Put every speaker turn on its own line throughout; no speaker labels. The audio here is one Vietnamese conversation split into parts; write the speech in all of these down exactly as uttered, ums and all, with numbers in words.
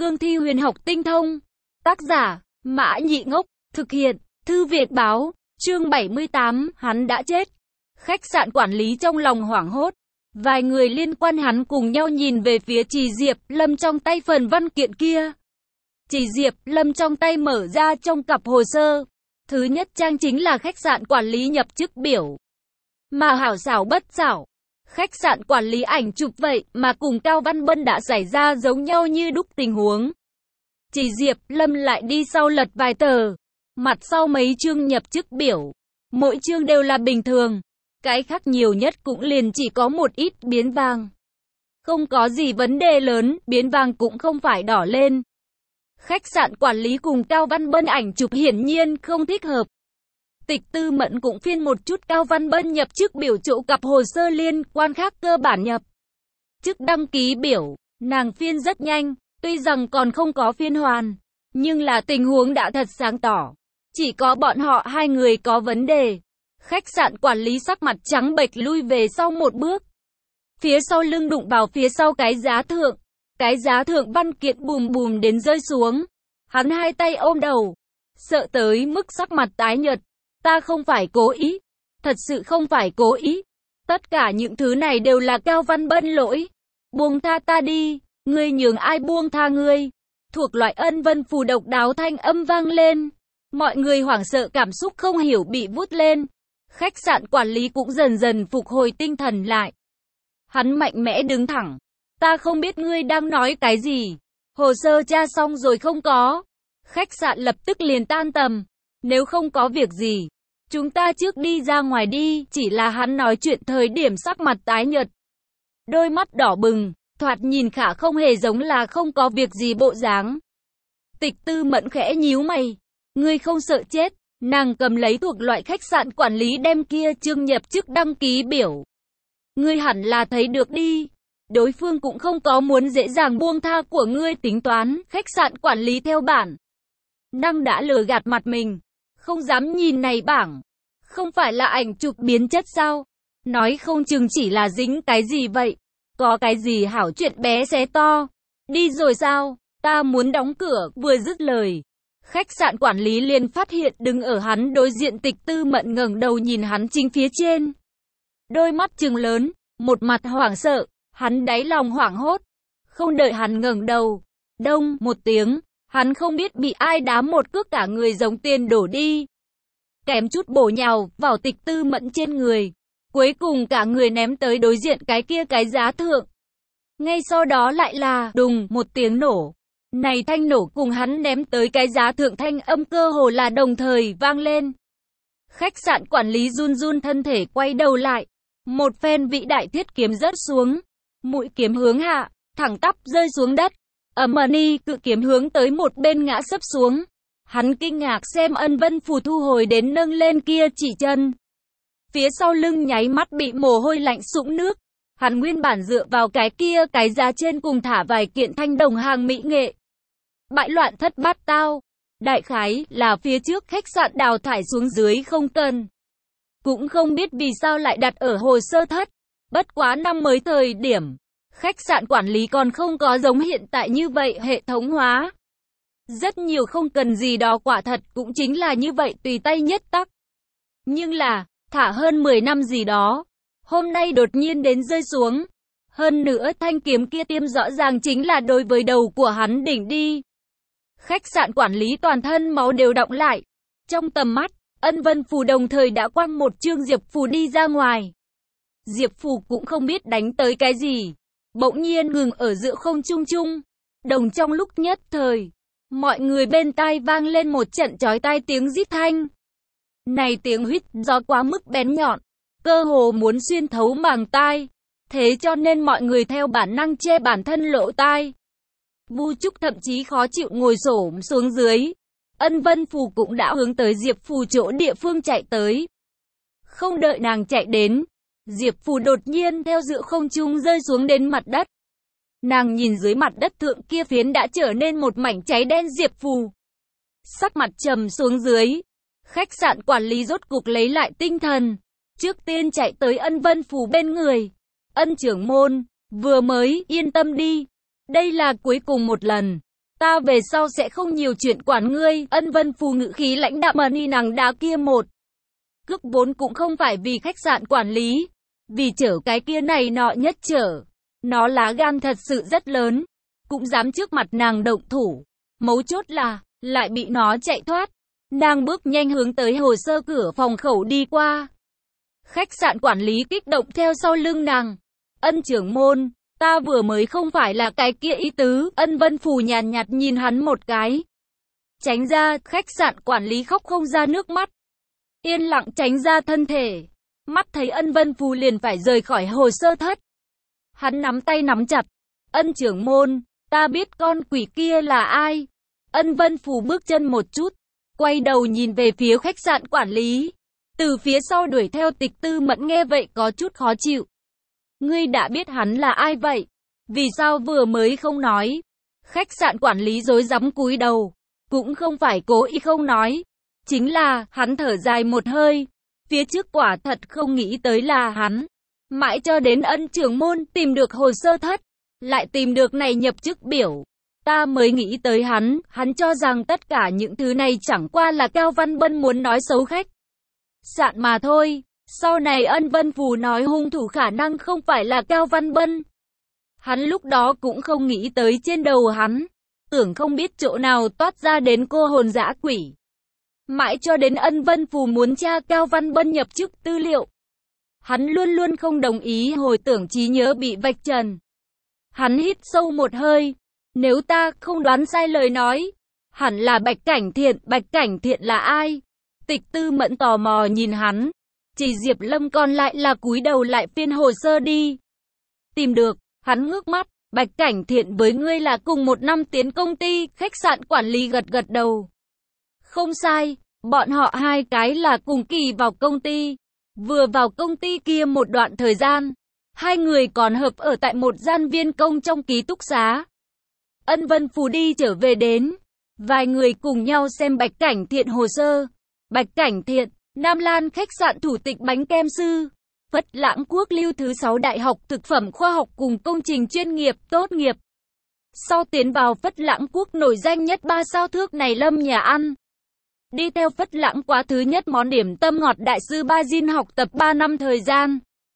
cương thi huyền học tinh thông. Tác giả, Mã Nhị Ngốc, thực hiện, Thư Việt Báo, chương bảy mươi tám, hắn đã chết. Khách sạn quản lý trong lòng hoảng hốt. Vài người liên quan hắn cùng nhau nhìn về phía Trì Diệp Lâm trong tay phần văn kiện kia. Trì Diệp Lâm trong tay mở ra trong cặp hồ sơ. Thứ nhất trang chính là khách sạn quản lý nhập chức biểu. Mà hảo xảo bất xảo, khách sạn quản lý ảnh chụp vậy mà cùng Cao Văn Bân đã xảy ra giống nhau như đúc tình huống. Trì Diệp Lâm lại đi sau lật vài tờ, mặt sau mấy chương nhập chức biểu, mỗi chương đều là bình thường, cái khác nhiều nhất cũng liền chỉ có một ít biến vàng. Không có gì vấn đề lớn, biến vàng cũng không phải đỏ lên. Khách sạn quản lý cùng Cao Văn Bân ảnh chụp hiển nhiên không thích hợp. Tịch Tư Mẫn cũng phiên một chút Cao Văn Bân nhập chức biểu chỗ cặp hồ sơ liên quan khác cơ bản nhập chức đăng ký biểu, nàng phiên rất nhanh, tuy rằng còn không có phiên hoàn, nhưng là tình huống đã thật sáng tỏ. Chỉ có bọn họ hai người có vấn đề. Khách sạn quản lý sắc mặt trắng bệch lui về sau một bước. Phía sau lưng đụng vào phía sau cái giá thượng. Cái giá thượng văn kiện bùm bùm đến rơi xuống. Hắn hai tay ôm đầu, sợ tới mức sắc mặt tái nhợt. Ta không phải cố ý. Thật sự không phải cố ý. Tất cả những thứ này đều là Cao Văn Bân lỗi. Buông tha ta đi. Ngươi nhường ai buông tha ngươi. Thuộc loại ân vân phù độc đáo thanh âm vang lên. Mọi người hoảng sợ cảm xúc không hiểu bị vút lên. Khách sạn quản lý cũng dần dần phục hồi tinh thần lại. Hắn mạnh mẽ đứng thẳng. Ta không biết ngươi đang nói cái gì. Hồ sơ tra xong rồi không có. Khách sạn lập tức liền tan tầm. Nếu không có việc gì, chúng ta trước đi ra ngoài đi. Chỉ là hắn nói chuyện thời điểm sắc mặt tái nhợt, đôi mắt đỏ bừng, thoạt nhìn khả không hề giống là không có việc gì bộ dáng. Tịch Tư Mẫn khẽ nhíu mày. Ngươi không sợ chết? Nàng cầm lấy thuộc loại khách sạn quản lý đem kia chương nhập chức đăng ký biểu. Ngươi hẳn là thấy được đi. Đối phương cũng không có muốn dễ dàng buông tha của ngươi tính toán. Khách sạn quản lý theo bản năng đã lừa gạt mặt mình. Không dám nhìn này bảng. Không phải là ảnh chụp biến chất sao? Nói không chừng chỉ là dính cái gì vậy? Có cái gì hảo chuyện bé xé to? Đi rồi sao? Ta muốn đóng cửa. Vừa dứt lời, khách sạn quản lý liền phát hiện đứng ở hắn đối diện Tịch Tư Mẫn ngẩng đầu nhìn hắn chính phía trên. Đôi mắt trừng lớn, một mặt hoảng sợ, hắn đáy lòng hoảng hốt. Không đợi hắn ngẩng đầu, đông một tiếng, hắn không biết bị ai đá một cước cả người giống tiền đổ đi. Kém chút bổ nhào vào Tịch Tư Mẫn trên người. Cuối cùng cả người ném tới đối diện cái kia cái giá thượng. Ngay sau đó lại là đùng một tiếng nổ. Này thanh nổ cùng hắn ném tới cái giá thượng thanh âm cơ hồ là đồng thời vang lên. Khách sạn quản lý run run thân thể quay đầu lại. Một phen vĩ đại thiết kiếm rớt xuống. Mũi kiếm hướng hạ, thẳng tắp rơi xuống đất. Ầm ầm, cự kiếm hướng tới một bên ngã sấp xuống. Hắn kinh ngạc xem ân vân phù thu hồi đến nâng lên kia chỉ chân. Phía sau lưng nháy mắt bị mồ hôi lạnh sũng nước. Hắn nguyên bản dựa vào cái kia cái giá trên cùng thả vài kiện thanh đồng hàng mỹ nghệ. Bại loạn thất bát tao. Đại khái là phía trước khách sạn đào thải xuống dưới không cần. Cũng không biết vì sao lại đặt ở hồ sơ thất. Bất quá năm mới thời điểm, khách sạn quản lý còn không có giống hiện tại như vậy hệ thống hóa. Rất nhiều không cần gì đó quả thật cũng chính là như vậy tùy tay nhất tắc. Nhưng là, thả hơn mười năm gì đó, hôm nay đột nhiên đến rơi xuống. Hơn nữa thanh kiếm kia tiêm rõ ràng chính là đối với đầu của hắn đỉnh đi. Khách sạn quản lý toàn thân máu đều đọng lại. Trong tầm mắt, ân vân phù đồng thời đã quăng một chương Diệp Phù đi ra ngoài. Diệp Phù cũng không biết đánh tới cái gì. Bỗng nhiên ngừng ở giữa không trung trung. Đồng trong lúc nhất thời, mọi người bên tai vang lên một trận chói tai tiếng rít thanh. Này tiếng huýt gió quá mức bén nhọn, cơ hồ muốn xuyên thấu màng tai. Thế cho nên mọi người theo bản năng che bản thân lỗ tai. Vu Trúc thậm chí khó chịu ngồi xổm xuống dưới. Ân Vân Phù cũng đã hướng tới Diệp Phù chỗ địa phương chạy tới. Không đợi nàng chạy đến, Diệp Phù đột nhiên theo giữa không trung rơi xuống đến mặt đất. Nàng nhìn dưới mặt đất thượng kia phiến đã trở nên một mảnh cháy đen Diệp Phù. Sắc mặt trầm xuống dưới. Khách sạn quản lý rốt cục lấy lại tinh thần. Trước tiên chạy tới Ân Vân Phù bên người. Ân trưởng môn, vừa mới yên tâm đi. Đây là cuối cùng một lần. ta về sau sẽ không nhiều chuyện quản ngươi. Ân Vân Phù ngữ khí lãnh đạm mà ni nàng đá kia một cước vốn cũng không phải vì khách sạn quản lý, vì chở cái kia này nọ nhất chở. Nó lá gan thật sự rất lớn, cũng dám trước mặt nàng động thủ. Mấu chốt là, lại bị nó chạy thoát. Nàng bước nhanh hướng tới hồ sơ cửa phòng khẩu đi qua. Khách sạn quản lý kích động theo sau lưng nàng. Ân trưởng môn, ta vừa mới không phải là cái kia ý tứ. Ân Vân Phù nhàn nhạt nhìn hắn một cái. Tránh ra, khách sạn quản lý khóc không ra nước mắt. Yên lặng tránh ra thân thể. Mắt thấy Ân Vân Phù liền phải rời khỏi hồ sơ thất. Hắn nắm tay nắm chặt. Ân trưởng môn, ta biết con quỷ kia là ai. Ân Vân Phù bước chân một chút, quay đầu nhìn về phía khách sạn quản lý. Từ phía sau đuổi theo Tịch Tư Mẫn nghe vậy có chút khó chịu. Ngươi đã biết hắn là ai vậy? Vì sao vừa mới không nói? Khách sạn quản lý rối rắm cúi đầu. Cũng không phải cố ý không nói. Chính là, hắn thở dài một hơi. Phía trước quả thật không nghĩ tới là hắn. Mãi cho đến Ân trưởng môn tìm được hồ sơ thất. Lại tìm được này nhập chức biểu. Ta mới nghĩ tới hắn. Hắn cho rằng tất cả những thứ này chẳng qua là Cao Văn Bân muốn nói xấu khách sạn mà thôi. Sau này Ân Vân Phù nói hung thủ khả năng không phải là Cao Văn Bân. Hắn lúc đó cũng không nghĩ tới trên đầu hắn. Tưởng không biết chỗ nào toát ra đến cô hồn dã quỷ. Mãi cho đến Ân Vân Phù muốn tra Cao Văn Bân nhập chức tư liệu. Hắn luôn luôn không đồng ý hồi tưởng trí nhớ bị vạch trần. Hắn hít sâu một hơi. Nếu ta không đoán sai lời nói, hẳn là Bạch Cảnh Thiện. Bạch Cảnh Thiện là ai? Tịch Tư Mẫn tò mò nhìn hắn. Chỉ Diệp Lâm còn lại là cúi đầu lại phiên hồ sơ đi. Tìm được, hắn ngước mắt. Bạch Cảnh Thiện với ngươi là cùng một năm tiến công ty. Khách sạn quản lý gật gật đầu. Không sai, bọn họ hai cái là cùng kỳ vào công ty. Vừa vào công ty kia một đoạn thời gian, hai người còn hợp ở tại một gian viên công trong ký túc xá. Ân Vân Phù đi trở về đến. Vài người cùng nhau xem Bạch Cảnh Thiện hồ sơ. Bạch Cảnh Thiện, Nam Lan khách sạn thủ tịch bánh kem sư. Phất Lãng Quốc lưu thứ sáu Đại học Thực phẩm Khoa học cùng công trình chuyên nghiệp tốt nghiệp. Sau tiến vào Phất Lãng Quốc nổi danh nhất ba sao thước này Lâm nhà ăn. Đi theo Phất Lãng quá thứ nhất món điểm tâm ngọt đại sư Ba Jin học tập ba năm thời gian.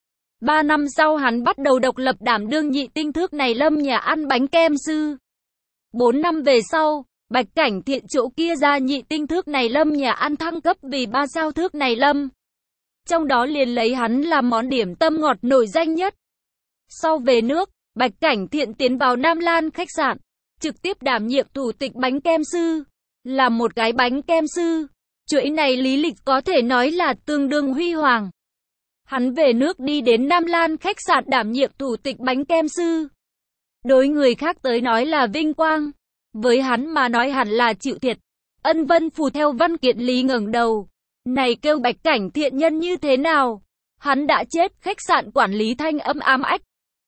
ba năm sau hắn bắt đầu độc lập đảm đương nhị tinh thước này Lâm nhà ăn bánh kem sư. bốn năm về sau, Bạch Cảnh Thiện chỗ kia ra nhị tinh thước này Lâm nhà ăn thăng cấp vì ba sao thước này Lâm. Trong đó liền lấy hắn làm món điểm tâm ngọt nổi danh nhất. Sau về nước, Bạch Cảnh Thiện tiến vào Nam Lan khách sạn, trực tiếp đảm nhiệm thủ tịch bánh kem sư. Là một cái bánh kem sư, chuỗi này lý lịch có thể nói là tương đương huy hoàng. Hắn về nước đi đến Nam Lan khách sạn đảm nhiệm thủ tịch bánh kem sư. Đối người khác tới nói là vinh quang, với hắn mà nói hẳn là chịu thiệt. Ân Vân Phù theo văn kiện lý ngẩng đầu. Này kêu Bạch Cảnh Thiện nhân như thế nào? Hắn đã chết. Khách sạn quản lý thanh âm ám ách.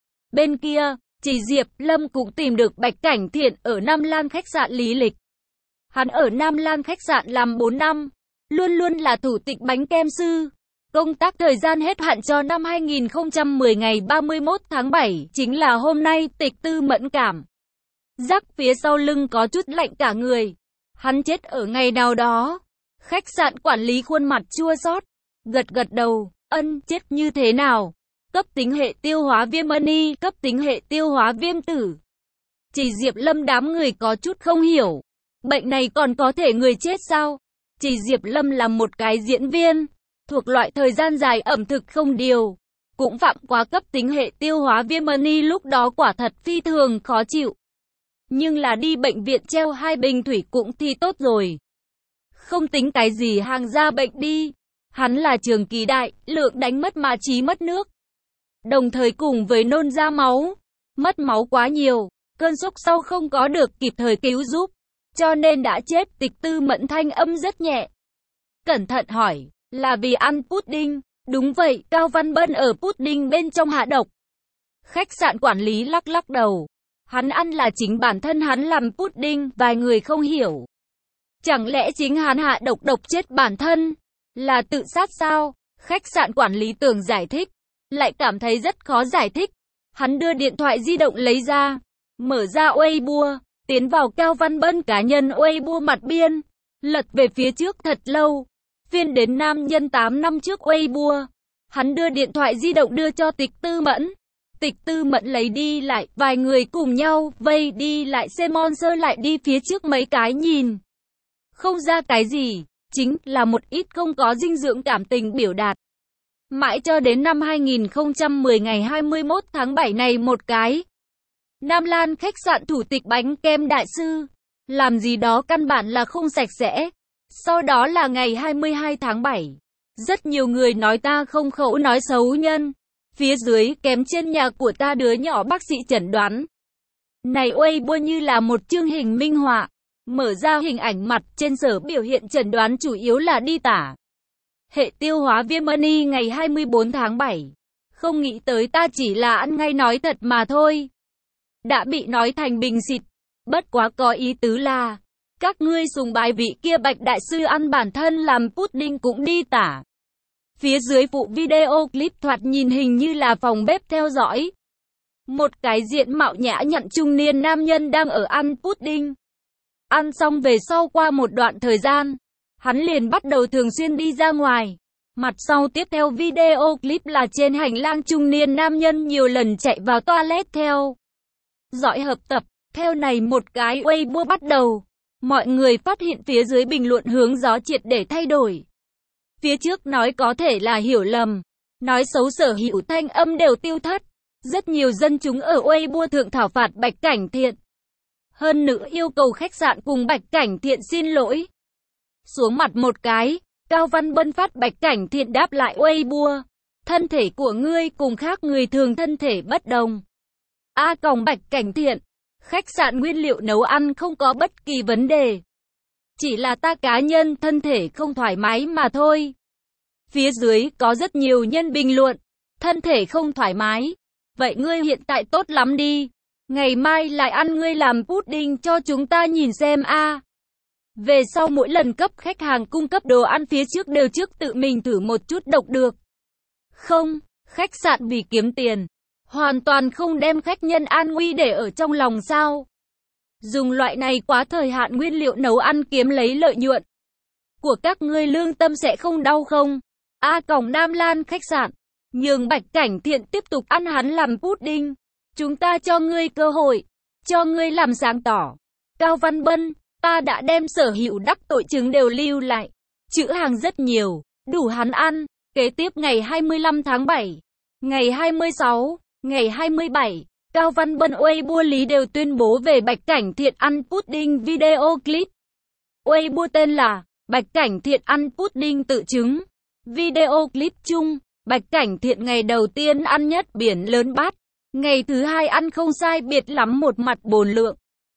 Bên kia, chỉ Diệp Lâm cũng tìm được Bạch Cảnh Thiện ở Nam Lan khách sạn lý lịch. Hắn ở Nam Lan khách sạn làm bốn năm, luôn luôn là thủ tịch bánh kem sư. Công tác thời gian hết hạn cho năm hai nghìn không trăm mười ngày ba mươi mốt tháng bảy, chính là hôm nay. Tịch Tư Mẫn cảm giác phía sau lưng có chút lạnh cả người. Hắn chết ở ngày nào đó. Khách sạn quản lý khuôn mặt chua xót, gật gật đầu. Ân, chết như thế nào? Cấp tính hệ tiêu hóa viêm ân y, cấp tính hệ tiêu hóa viêm tử. Chỉ Diệp Lâm đám người có chút không hiểu. Bệnh này còn có thể người chết sao? Chỉ Diệp Lâm là một cái diễn viên, thuộc loại thời gian dài ẩm thực không điều, cũng phạm quá cấp tính hệ tiêu hóa viêm ân y, lúc đó quả thật phi thường khó chịu. Nhưng là đi bệnh viện treo hai bình thủy cũng thì tốt rồi. Không tính cái gì hàng da bệnh đi. Hắn là trường kỳ đại, lượng đánh mất mà trí mất nước. Đồng thời cùng với nôn ra máu, mất máu quá nhiều, cơn sốc sau không có được kịp thời cứu giúp, cho nên đã chết. Tịch Tư Mẫn thanh âm rất nhẹ. Cẩn thận hỏi, là vì ăn pudding? Đúng vậy, Cao Văn Bân ở pudding bên trong hạ độc. Khách sạn quản lý lắc lắc đầu. Hắn ăn là chính bản thân hắn làm pudding, vài người không hiểu. Chẳng lẽ chính hắn hạ độc độc chết bản thân? Là tự sát sao? Khách sạn quản lý tưởng giải thích, lại cảm thấy rất khó giải thích. Hắn đưa điện thoại di động lấy ra, mở ra Weibo, tiến vào Cao Văn Bân cá nhân Weibo mặt biên, lật về phía trước thật lâu, phiên đến nam nhân tám năm trước Weibo. Hắn đưa điện thoại di động đưa cho Tịch Tư Mẫn. Tịch Tư Mẫn lấy đi lại, vài người cùng nhau vây đi lại Simon sơ lại đi phía trước mấy cái nhìn. Không ra cái gì, chính là một ít không có dinh dưỡng cảm tình biểu đạt. Mãi cho đến năm hai nghìn không trăm mười ngày hai mươi mốt tháng bảy này một cái. Nam Lan khách sạn thủ tịch bánh kem đại sư. Làm gì đó căn bản là không sạch sẽ. Sau đó là ngày hai mươi hai tháng bảy. Rất nhiều người nói ta không khẩu nói xấu nhân. Phía dưới kém trên nhà của ta đứa nhỏ bác sĩ chẩn đoán. Này Weibo như là một chương hình minh họa. Mở ra hình ảnh mặt trên sở biểu hiện chẩn đoán chủ yếu là đi tả. Hệ tiêu hóa viêm mani ngày hai mươi bốn tháng bảy. Không nghĩ tới ta chỉ là ăn ngay nói thật mà thôi. Đã bị nói thành bình xịt. Bất quá có ý tứ là các ngươi sùng bái vị kia Bạch đại sư ăn bản thân làm pudding cũng đi tả. Phía dưới phụ video clip thoạt nhìn hình như là phòng bếp theo dõi. Một cái diện mạo nhã nhặn trung niên nam nhân đang ở ăn pudding. Ăn xong về sau qua một đoạn thời gian, hắn liền bắt đầu thường xuyên đi ra ngoài. Mặt sau tiếp theo video clip là trên hành lang trung niên nam nhân nhiều lần chạy vào toilet theo dõi hợp tập. Theo này một cái Weibo bắt đầu. Mọi người phát hiện phía dưới bình luận hướng gió triệt để thay đổi. Phía trước nói có thể là hiểu lầm. Nói xấu Sở Hữu thanh âm đều tiêu thất. Rất nhiều dân chúng ở Weibo thượng thảo phạt Bạch Cảnh Thiện. Hơn nữa yêu cầu khách sạn cùng Bạch Cảnh Thiện xin lỗi. Xuống mặt một cái, Cao Văn Bân phát Bạch Cảnh Thiện đáp lại Weibo. Thân thể của ngươi cùng khác người thường thân thể bất đồng. A còng Bạch Cảnh Thiện. Khách sạn nguyên liệu nấu ăn không có bất kỳ vấn đề. Chỉ là ta cá nhân thân thể không thoải mái mà thôi. Phía dưới có rất nhiều nhân bình luận. Thân thể không thoải mái. Vậy ngươi hiện tại tốt lắm đi. Ngày mai lại ăn ngươi làm pudding cho chúng ta nhìn xem a. Về sau mỗi lần cấp khách hàng cung cấp đồ ăn phía trước đều trước tự mình thử một chút độc được. Không, khách sạn vì kiếm tiền. Hoàn toàn không đem khách nhân an nguy để ở trong lòng sao. Dùng loại này quá thời hạn nguyên liệu nấu ăn kiếm lấy lợi nhuận. Của các ngươi lương tâm sẽ không đau không? A còng Nam Lan khách sạn. Nhường Bạch Cảnh Thiện tiếp tục ăn hắn làm pudding. Chúng ta cho ngươi cơ hội. Cho ngươi làm sáng tỏ. Cao Văn Bân, ta đã đem Sở Hữu đắc tội chứng đều lưu lại. Chữ hàng rất nhiều. Đủ hắn ăn. Kế tiếp ngày hai mươi lăm tháng bảy. Ngày hai mươi sáu. Ngày hai mươi bảy, Cao Văn Bân Weibo lý đều tuyên bố về Bạch Cảnh Thiện ăn pudding video clip. Weibo tên là Bạch Cảnh Thiện ăn pudding tự chứng. Video clip chung, Bạch Cảnh Thiện ngày đầu tiên ăn nhất biển lớn bát. Ngày thứ hai ăn không sai biệt lắm một mặt bồn lượng.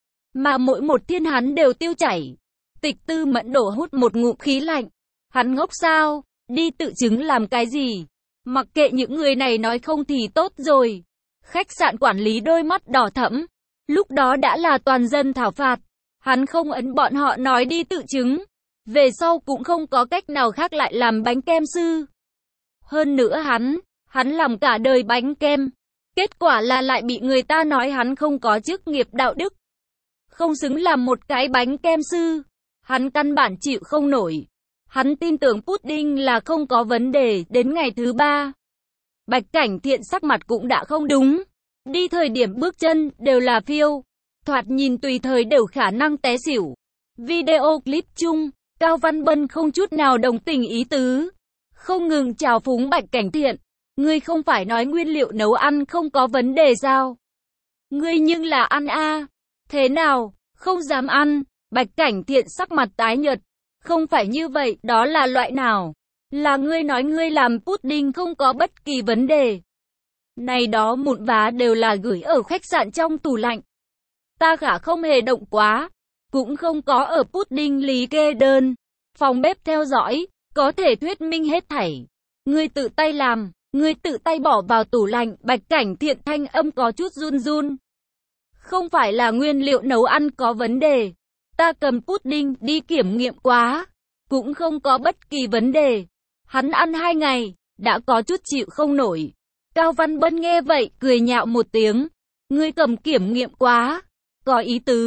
Mà mỗi một thiên hắn đều tiêu chảy. Tịch Tư Mẫn đổ hút một ngụm khí lạnh. Hắn ngốc sao? Đi tự chứng làm cái gì? Mặc kệ những người này nói không thì tốt rồi. Khách sạn quản lý đôi mắt đỏ thẫm. Lúc đó đã là toàn dân thảo phạt. Hắn không ấn bọn họ nói đi tự chứng. Về sau cũng không có cách nào khác lại làm bánh kem sư. Hơn nữa hắn, hắn làm cả đời bánh kem. Kết quả là lại bị người ta nói hắn không có chức nghiệp đạo đức. Không xứng làm một cái bánh kem sư. Hắn căn bản chịu không nổi. Hắn tin tưởng pudding là không có vấn đề. Đến ngày thứ ba, Bạch Cảnh Thiện sắc mặt cũng đã không đúng. Đi thời điểm bước chân đều là phiêu. Thoạt nhìn tùy thời đều khả năng té xỉu. Video clip chung, Cao Văn Bân không chút nào đồng tình ý tứ. Không ngừng chào phúng Bạch Cảnh Thiện. Ngươi không phải nói nguyên liệu nấu ăn không có vấn đề sao? Ngươi nhưng là ăn a. Thế nào? Không dám ăn. Bạch Cảnh Thiện sắc mặt tái nhợt. Không phải như vậy, đó là loại nào? Là ngươi nói ngươi làm pudding không có bất kỳ vấn đề. Này đó mụn vá đều là gửi ở khách sạn trong tủ lạnh. Ta khả không hề động quá. Cũng không có ở pudding lý kê đơn. Phòng bếp theo dõi, có thể thuyết minh hết thảy. Ngươi tự tay làm, ngươi tự tay bỏ vào tủ lạnh. Bạch Cảnh Thiện thanh âm có chút run run. Không phải là nguyên liệu nấu ăn có vấn đề. Ta cầm pudding đi kiểm nghiệm quá. Cũng không có bất kỳ vấn đề. Hắn ăn hai ngày, đã có chút chịu không nổi. Cao Văn Bân nghe vậy, cười nhạo một tiếng. Ngươi cầm kiểm nghiệm quá. Có ý tứ.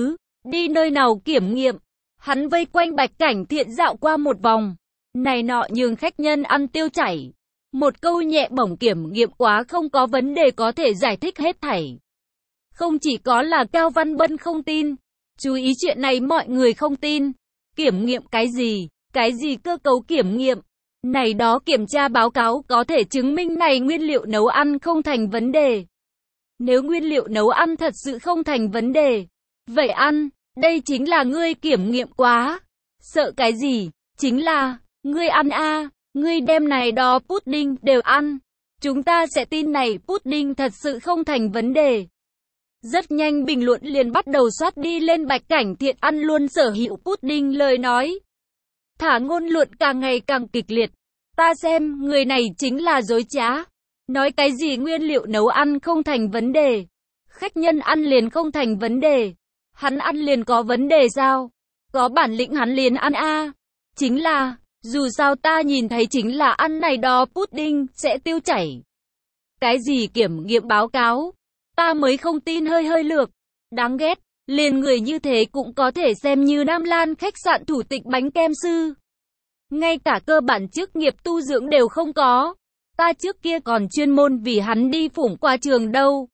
đi nơi nào kiểm nghiệm. Hắn vây quanh Bạch Cảnh Thiện dạo qua một vòng, này nọ nhường khách nhân ăn tiêu chảy. Một câu nhẹ bổng kiểm nghiệm quá không có vấn đề có thể giải thích hết thảy. Không chỉ có là Cao Văn Bân không tin, chú ý chuyện này mọi người không tin. Kiểm nghiệm cái gì? Cái gì cơ cấu kiểm nghiệm? Này đó kiểm tra báo cáo có thể chứng minh này nguyên liệu nấu ăn không thành vấn đề. Nếu nguyên liệu nấu ăn thật sự không thành vấn đề, vậy ăn, đây chính là ngươi kiểm nghiệm quá. Sợ cái gì? Chính là, ngươi ăn a, à, ngươi đem này đó pudding đều ăn. Chúng ta sẽ tin này pudding thật sự không thành vấn đề. Rất nhanh bình luận liền bắt đầu soát đi lên Bạch Cảnh Thiện ăn luôn sở hữu pudding lời nói. Thả ngôn luận càng ngày càng kịch liệt. Ta xem, người này chính là dối trá. Nói cái gì nguyên liệu nấu ăn không thành vấn đề. Khách nhân ăn liền không thành vấn đề. Hắn ăn liền có vấn đề sao? Có bản lĩnh hắn liền ăn a. À. Chính là, dù sao ta nhìn thấy chính là ăn này đó pudding sẽ tiêu chảy. Cái gì kiểm nghiệm báo cáo? Ta mới không tin hơi hơi lược. Đáng ghét, liền người như thế cũng có thể xem như Nam Lan khách sạn thủ tịch bánh kem sư. Ngay cả cơ bản chức nghiệp tu dưỡng đều không có. Ta trước kia còn chuyên môn vì hắn đi phủng qua trường đâu.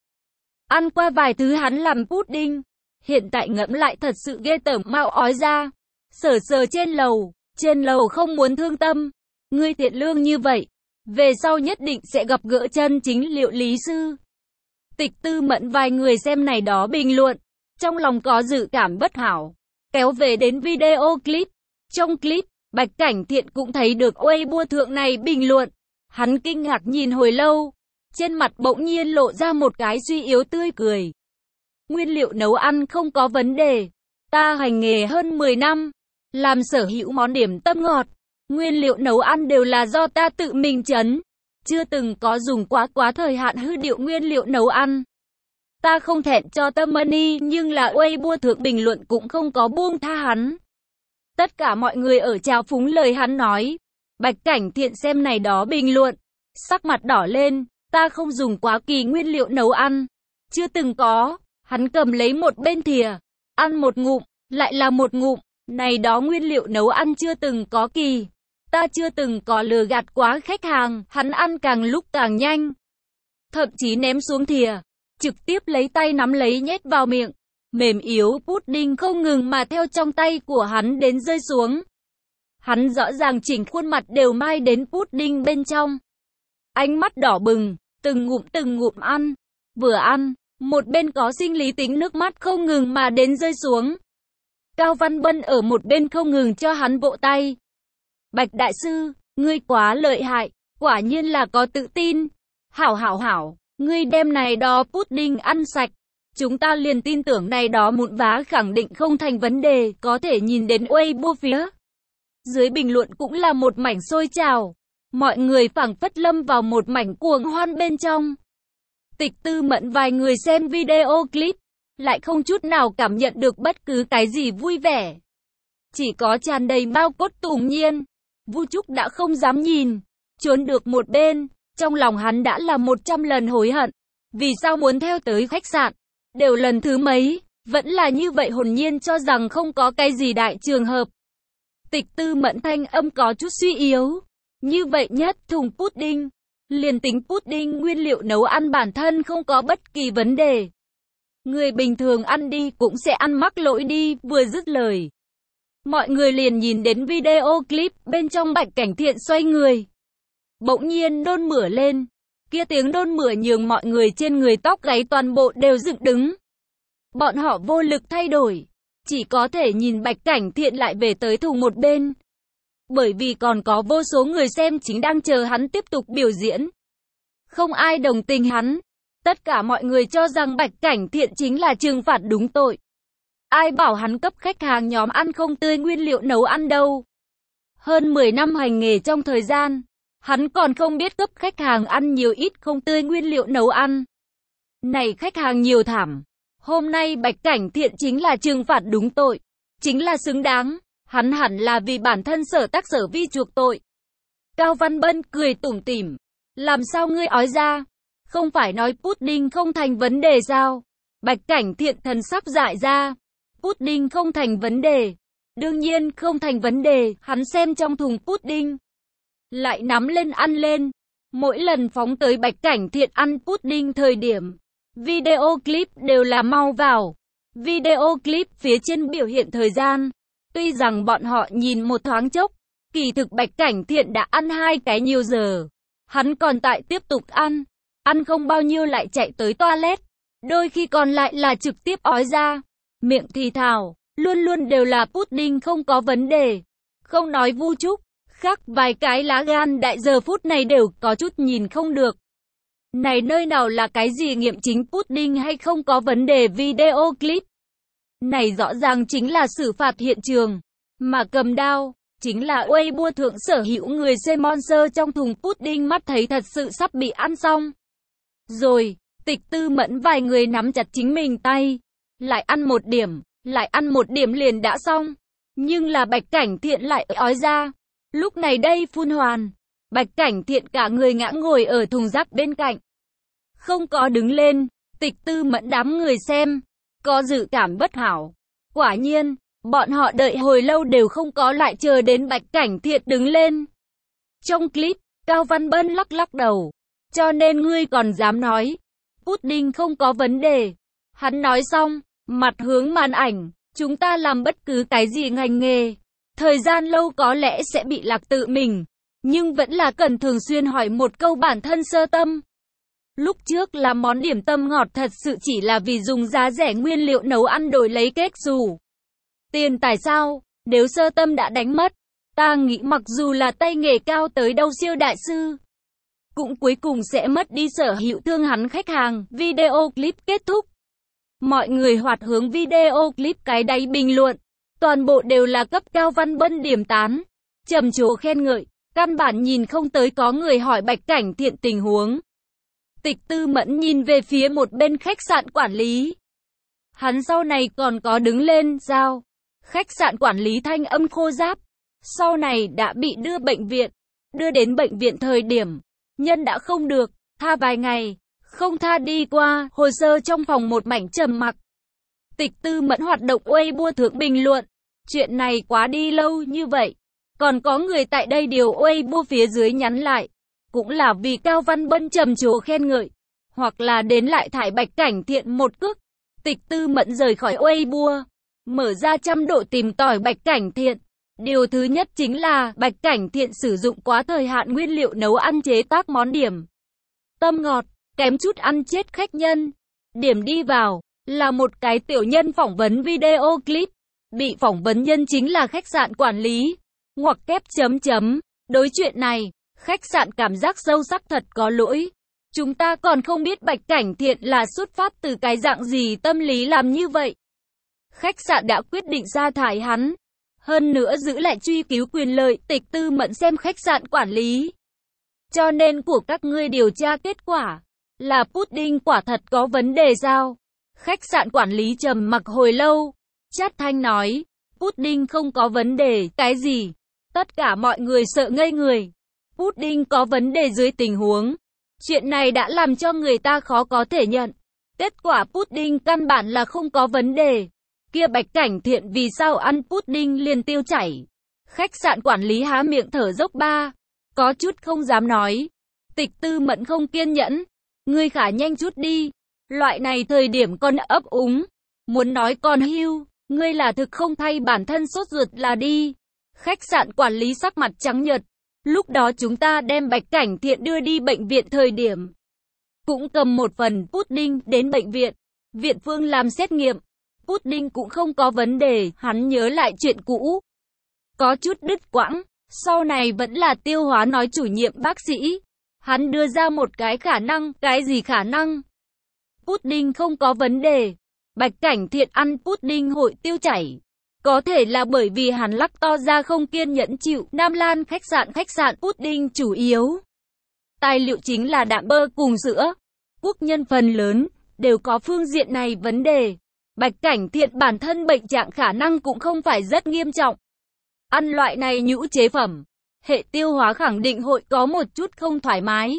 Ăn qua vài thứ hắn làm pudding. Hiện tại ngẫm lại thật sự ghê tởm mau ói ra. Sờ sờ trên lầu, trên lầu không muốn thương tâm. Ngươi thiện lương như vậy, về sau nhất định sẽ gặp gỡ chân chính liệu lý sư. Tịch Tư Mẫn vài người xem này đó bình luận, trong lòng có dự cảm bất hảo. Kéo về đến video clip. Trong clip, Bạch Cảnh Thiện cũng thấy được Weibo thượng này bình luận. Hắn kinh ngạc nhìn hồi lâu, trên mặt bỗng nhiên lộ ra một cái suy yếu tươi cười. Nguyên liệu nấu ăn không có vấn đề. Ta hành nghề hơn mười năm, làm sở hữu món điểm tâm ngọt. Nguyên liệu nấu ăn đều là do ta tự mình chấn. Chưa từng có dùng quá quá thời hạn hư điệu nguyên liệu nấu ăn. Ta không thẹn cho tâm money nhưng là Weibo thượng bình luận cũng không có buông tha hắn. Tất cả mọi người ở trào phúng lời hắn nói. Bạch Cảnh Thiện xem này đó bình luận, sắc mặt đỏ lên. Ta không dùng quá kỳ nguyên liệu nấu ăn. Chưa từng có. Hắn cầm lấy một bên thìa, ăn một ngụm, lại là một ngụm. Này đó nguyên liệu nấu ăn chưa từng có kỳ. Ta chưa từng có lừa gạt quá khách hàng, hắn ăn càng lúc càng nhanh. Thậm chí ném xuống thìa, trực tiếp lấy tay nắm lấy nhét vào miệng. Mềm yếu pudding không ngừng mà theo trong tay của hắn đến rơi xuống. Hắn rõ ràng chỉnh khuôn mặt đều mai đến pudding bên trong. Ánh mắt đỏ bừng, từng ngụm từng ngụm ăn. Vừa ăn, một bên có sinh lý tính nước mắt không ngừng mà đến rơi xuống. Cao Văn Bân ở một bên không ngừng cho hắn vỗ tay. Bạch đại sư, ngươi quá lợi hại, quả nhiên là có tự tin. Hảo hảo hảo, ngươi đem này đó pudding ăn sạch. Chúng ta liền tin tưởng này đó mụn vá khẳng định không thành vấn đề, có thể nhìn đến Weibo phía. Dưới bình luận cũng là một mảnh sôi trào. Mọi người phảng phất lâm vào một mảnh cuồng hoan bên trong. Tịch Tư Mẫn vài người xem video clip, lại không chút nào cảm nhận được bất cứ cái gì vui vẻ. Chỉ có tràn đầy bao cốt tủng nhiên. Vu Trúc đã không dám nhìn, trốn được một bên, trong lòng hắn đã là một trăm lần hối hận. Vì sao muốn theo tới khách sạn, đều lần thứ mấy, vẫn là như vậy hồn nhiên cho rằng không có cái gì đại trường hợp. Tịch Tư Mẫn thanh âm có chút suy yếu. Như vậy nhất thùng pudding, liền tính pudding nguyên liệu nấu ăn bản thân không có bất kỳ vấn đề. Người bình thường ăn đi cũng sẽ ăn mắc lỗi đi, vừa dứt lời. Mọi người liền nhìn đến video clip bên trong Bạch Cảnh Thiện xoay người. Bỗng nhiên nôn mửa lên. Kia tiếng nôn mửa nhường mọi người trên người tóc gáy toàn bộ đều dựng đứng. Bọn họ vô lực thay đổi. Chỉ có thể nhìn Bạch Cảnh Thiện lại về tới thùng một bên. Bởi vì còn có vô số người xem chính đang chờ hắn tiếp tục biểu diễn. Không ai đồng tình hắn. Tất cả mọi người cho rằng Bạch Cảnh Thiện chính là trừng phạt đúng tội. Ai bảo hắn cấp khách hàng nhóm ăn không tươi nguyên liệu nấu ăn đâu. Hơn mười năm hành nghề trong thời gian, hắn còn không biết cấp khách hàng ăn nhiều ít không tươi nguyên liệu nấu ăn. Này khách hàng nhiều thảm. Hôm nay Bạch Cảnh Thiện chính là trừng phạt đúng tội. Chính là xứng đáng. Hắn hẳn là vì bản thân sở tác sở vi chuộc tội. Cao Văn Bân cười tủm tỉm. Làm sao ngươi ói ra? Không phải nói pudding không thành vấn đề sao? Bạch Cảnh Thiện thần sắp dại ra. pudding không thành vấn đề. Đương nhiên không thành vấn đề, hắn xem trong thùng pudding. Lại nắm lên ăn lên. Mỗi lần phóng tới Bạch Cảnh Thiện ăn pudding thời điểm. Video clip đều là mau vào. Video clip phía trên biểu hiện thời gian. Tuy rằng bọn họ nhìn một thoáng chốc. Kỳ thực Bạch Cảnh Thiện đã ăn hai cái nhiều giờ. Hắn còn tại tiếp tục ăn. Ăn không bao nhiêu lại chạy tới toilet. Đôi khi còn lại là trực tiếp ói ra. Miệng thì thào. Luôn luôn đều là pudding không có vấn đề. Không nói Vu Trúc. Khác vài cái lá gan đại giờ phút này đều có chút nhìn không được. Này nơi nào là cái gì nghiệm chính pudding hay không có vấn đề video clip. Này rõ ràng chính là xử phạt hiện trường. Mà cầm đao, chính là Weibo thượng sở hữu người xem monster trong thùng pudding mắt thấy thật sự sắp bị ăn xong. Rồi, Tịch Tư Mẫn vài người nắm chặt chính mình tay. Lại ăn một điểm, lại ăn một điểm liền đã xong. Nhưng là Bạch Cảnh Thiện lại ói ra. Lúc này đây phun hoàn. Bạch Cảnh Thiện cả người ngã ngồi ở thùng rác bên cạnh. Không có đứng lên. Tịch Tư Mẫn đám người xem. Có dự cảm bất hảo. Quả nhiên, bọn họ đợi hồi lâu đều không có lại chờ đến Bạch Cảnh Thiện đứng lên. Trong clip, Cao Văn Bân lắc lắc đầu. Cho nên ngươi còn dám nói. Pudding không có vấn đề. Hắn nói xong, mặt hướng màn ảnh. Chúng ta làm bất cứ cái gì ngành nghề. Thời gian lâu có lẽ sẽ bị lạc tự mình. Nhưng vẫn là cần thường xuyên hỏi một câu bản thân sơ tâm. Lúc trước làm món điểm tâm ngọt thật sự chỉ là vì dùng giá rẻ nguyên liệu nấu ăn đổi lấy kết xù. Tiền tài sao? Nếu sơ tâm đã đánh mất. Ta nghĩ mặc dù là tay nghề cao tới đâu siêu đại sư. Cũng cuối cùng sẽ mất đi sở hữu thương hắn khách hàng. Video clip kết thúc. Mọi người hoạt hướng video clip cái đáy bình luận. Toàn bộ đều là cấp Cao Văn Bân điểm tán. Trầm trồ khen ngợi. Căn bản nhìn không tới có người hỏi Bạch Cảnh Thiện tình huống. Tịch Tư Mẫn nhìn về phía một bên khách sạn quản lý. Hắn sau này còn có đứng lên, giao. Khách sạn quản lý thanh âm khô ráp. Sau này đã bị đưa bệnh viện. Đưa đến bệnh viện thời điểm. Nhân đã không được, tha vài ngày. Không tha đi qua, hồ sơ trong phòng một mảnh trầm mặc. Tịch Tư Mẫn hoạt động Weibo thượng bình luận. Chuyện này quá đi lâu như vậy. Còn có người tại đây điều Weibo phía dưới nhắn lại. Cũng là vì Cao Văn Bân trầm trồ khen ngợi. Hoặc là đến lại thải Bạch Cảnh Thiện một cước. Tịch Tư Mẫn rời khỏi Weibo. Mở ra trăm độ tìm tòi Bạch Cảnh Thiện. Điều thứ nhất chính là Bạch Cảnh Thiện sử dụng quá thời hạn nguyên liệu nấu ăn chế tác món điểm tâm ngọt, kém chút ăn chết khách nhân. Điểm đi vào là một cái tiểu nhân phỏng vấn video clip. Bị phỏng vấn nhân chính là khách sạn quản lý. Ngoặc kép chấm chấm. Đối chuyện này, khách sạn cảm giác sâu sắc thật có lỗi. Chúng ta còn không biết Bạch Cảnh Thiện là xuất phát từ cái dạng gì tâm lý làm như vậy. Khách sạn đã quyết định sa thải hắn. Hơn nữa giữ lại truy cứu quyền lợi. Tịch Tư Mẫn xem khách sạn quản lý. Cho nên của các ngươi điều tra kết quả là pudding quả thật có vấn đề sao? Khách sạn quản lý trầm mặc hồi lâu. Chát thanh nói, pudding không có vấn đề, cái gì? Tất cả mọi người sợ ngây người. Pudding có vấn đề dưới tình huống. Chuyện này đã làm cho người ta khó có thể nhận. Kết quả pudding căn bản là không có vấn đề. Kia Bạch Cảnh Thiện vì sao ăn pudding liền tiêu chảy? Khách sạn quản lý há miệng thở dốc ba. Có chút không dám nói. Tịch Tư Mẫn không kiên nhẫn. Ngươi khả nhanh chút đi. Loại này thời điểm con ấp úng. Muốn nói con hưu. Ngươi là thực không thay bản thân sốt ruột là đi. Khách sạn quản lý sắc mặt trắng nhợt. Lúc đó chúng ta đem Bạch Cảnh Thiện đưa đi bệnh viện thời điểm. Cũng cầm một phần pudding đến bệnh viện. Viện phương làm xét nghiệm. Pudding cũng không có vấn đề. Hắn nhớ lại chuyện cũ. Có chút đứt quãng. Sau này vẫn là tiêu hóa nói chủ nhiệm bác sĩ. Hắn đưa ra một cái khả năng. Cái gì khả năng? Pudding không có vấn đề. Bạch Cảnh Thiện ăn pudding hội tiêu chảy. Có thể là bởi vì hắn lắc to ra không kiên nhẫn chịu. Nam Lan khách sạn khách sạn pudding chủ yếu. Tài liệu chính là đạm bơ cùng sữa. Quốc nhân phần lớn đều có phương diện này vấn đề. Bạch Cảnh Thiện bản thân bệnh trạng khả năng cũng không phải rất nghiêm trọng. Ăn loại này nhũ chế phẩm, hệ tiêu hóa khẳng định hội có một chút không thoải mái.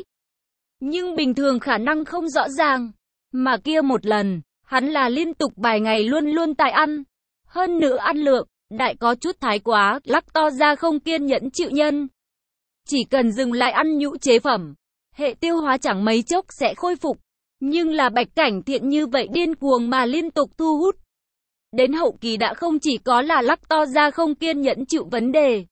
Nhưng bình thường khả năng không rõ ràng. Mà kia một lần, hắn là liên tục vài ngày luôn luôn tại ăn. Hơn nữa ăn lượng, đại có chút thái quá, lắc to ra không kiên nhẫn chịu nhân. Chỉ cần dừng lại ăn nhũ chế phẩm, hệ tiêu hóa chẳng mấy chốc sẽ khôi phục. Nhưng là Bạch Cảnh Thiện như vậy điên cuồng mà liên tục thu hút. Đến hậu kỳ đã không chỉ có là lắc to ra không kiên nhẫn chịu vấn đề,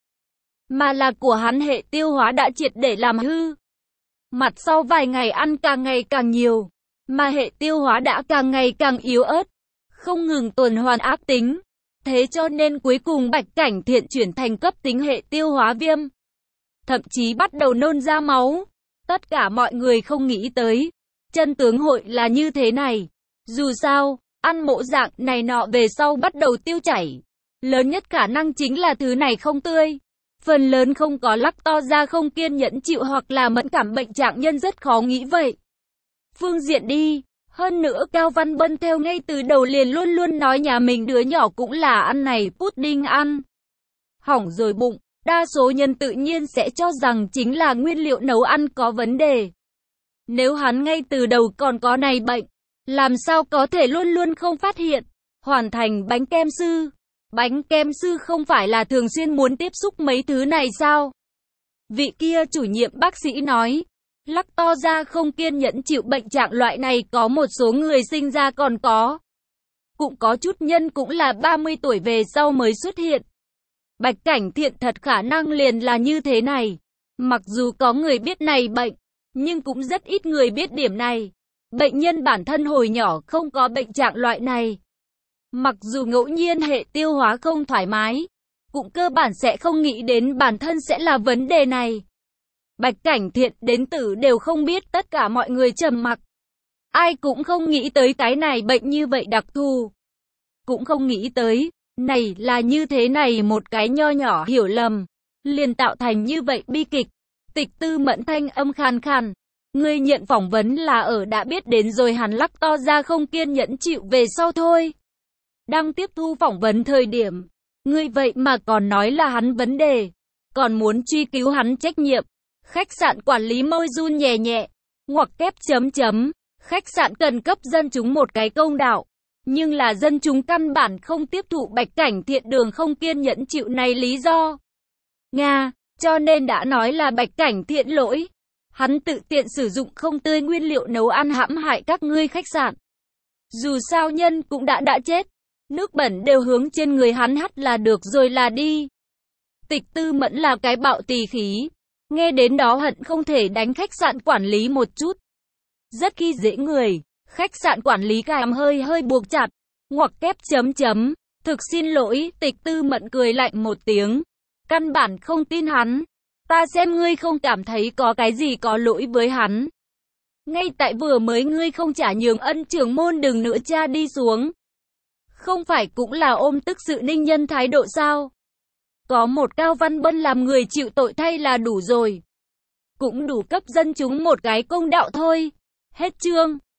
mà là của hắn hệ tiêu hóa đã triệt để làm hư. Mặt sau vài ngày ăn càng ngày càng nhiều, mà hệ tiêu hóa đã càng ngày càng yếu ớt, không ngừng tuần hoàn ác tính. Thế cho nên cuối cùng Bạch Cảnh Thiện chuyển thành cấp tính hệ tiêu hóa viêm. Thậm chí bắt đầu nôn ra máu. Tất cả mọi người không nghĩ tới. Chân tướng hội là như thế này. Dù sao, ăn mộ dạng này nọ về sau bắt đầu tiêu chảy. Lớn nhất khả năng chính là thứ này không tươi. Phần lớn không có lắc to ra không kiên nhẫn chịu hoặc là mẫn cảm bệnh trạng nhân rất khó nghĩ vậy. Phương diện đi. Hơn nữa Cao Văn Bân theo ngay từ đầu liền luôn luôn nói nhà mình đứa nhỏ cũng là ăn này pudding ăn. Hỏng rồi bụng, đa số nhân tự nhiên sẽ cho rằng chính là nguyên liệu nấu ăn có vấn đề. Nếu hắn ngay từ đầu còn có này bệnh, làm sao có thể luôn luôn không phát hiện, hoàn thành bánh kem sư. Bánh kem sư không phải là thường xuyên muốn tiếp xúc mấy thứ này sao? Vị kia chủ nhiệm bác sĩ nói. Lắc to ra không kiên nhẫn chịu bệnh trạng loại này có một số người sinh ra còn có. Cũng có chút nhân cũng là ba mươi tuổi về sau mới xuất hiện. Bạch Cảnh Thiện thật khả năng liền là như thế này. Mặc dù có người biết này bệnh, nhưng cũng rất ít người biết điểm này. Bệnh nhân bản thân hồi nhỏ không có bệnh trạng loại này. Mặc dù ngẫu nhiên hệ tiêu hóa không thoải mái, cũng cơ bản sẽ không nghĩ đến bản thân sẽ là vấn đề này. Bạch Cảnh Thiện đến tử đều không biết, tất cả mọi người trầm mặc. Ai cũng không nghĩ tới cái này bệnh như vậy đặc thù. Cũng không nghĩ tới, này là như thế này một cái nho nhỏ hiểu lầm. Liền tạo thành như vậy bi kịch. Tịch Tư Mẫn thanh âm khàn khàn. Người nhận phỏng vấn là ở đã biết đến rồi hắn lắc to ra không kiên nhẫn chịu về sau thôi. Đang tiếp thu phỏng vấn thời điểm. Người vậy mà còn nói là hắn vấn đề. Còn muốn truy cứu hắn trách nhiệm. Khách sạn quản lý môi run nhẹ nhẹ, ngoặc kép chấm chấm, khách sạn cần cấp dân chúng một cái công đạo, nhưng là dân chúng căn bản không tiếp thụ Bạch Cảnh Thiện đường không kiên nhẫn chịu này lý do. Nga, cho nên đã nói là Bạch Cảnh Thiện lỗi, hắn tự tiện sử dụng không tươi nguyên liệu nấu ăn hãm hại các ngươi khách sạn. Dù sao nhân cũng đã đã chết, nước bẩn đều hướng trên người hắn hắt là được rồi là đi. Tịch Tư Mẫn là cái bạo tỳ khí. Nghe đến đó hận không thể đánh khách sạn quản lý một chút. Rất khi dễ người, khách sạn quản lý cằm hơi hơi buộc chặt, ngoặc kép chấm chấm, thực xin lỗi, Tịch Tư Mẫn cười lạnh một tiếng. Căn bản không tin hắn, ta xem ngươi không cảm thấy có cái gì có lỗi với hắn. Ngay tại vừa mới ngươi không trả nhường ân trưởng môn đừng nữa cha đi xuống. Không phải cũng là ôm tức sự ninh nhân thái độ sao? Có một Cao Văn Bân làm người chịu tội thay là đủ rồi. Cũng đủ cấp dân chúng một cái công đạo thôi. Hết chương.